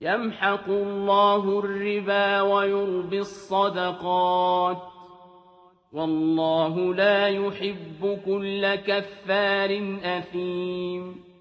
يمحق الله الربا ويربي الصدقات والله لا يحب كل كفار أثيم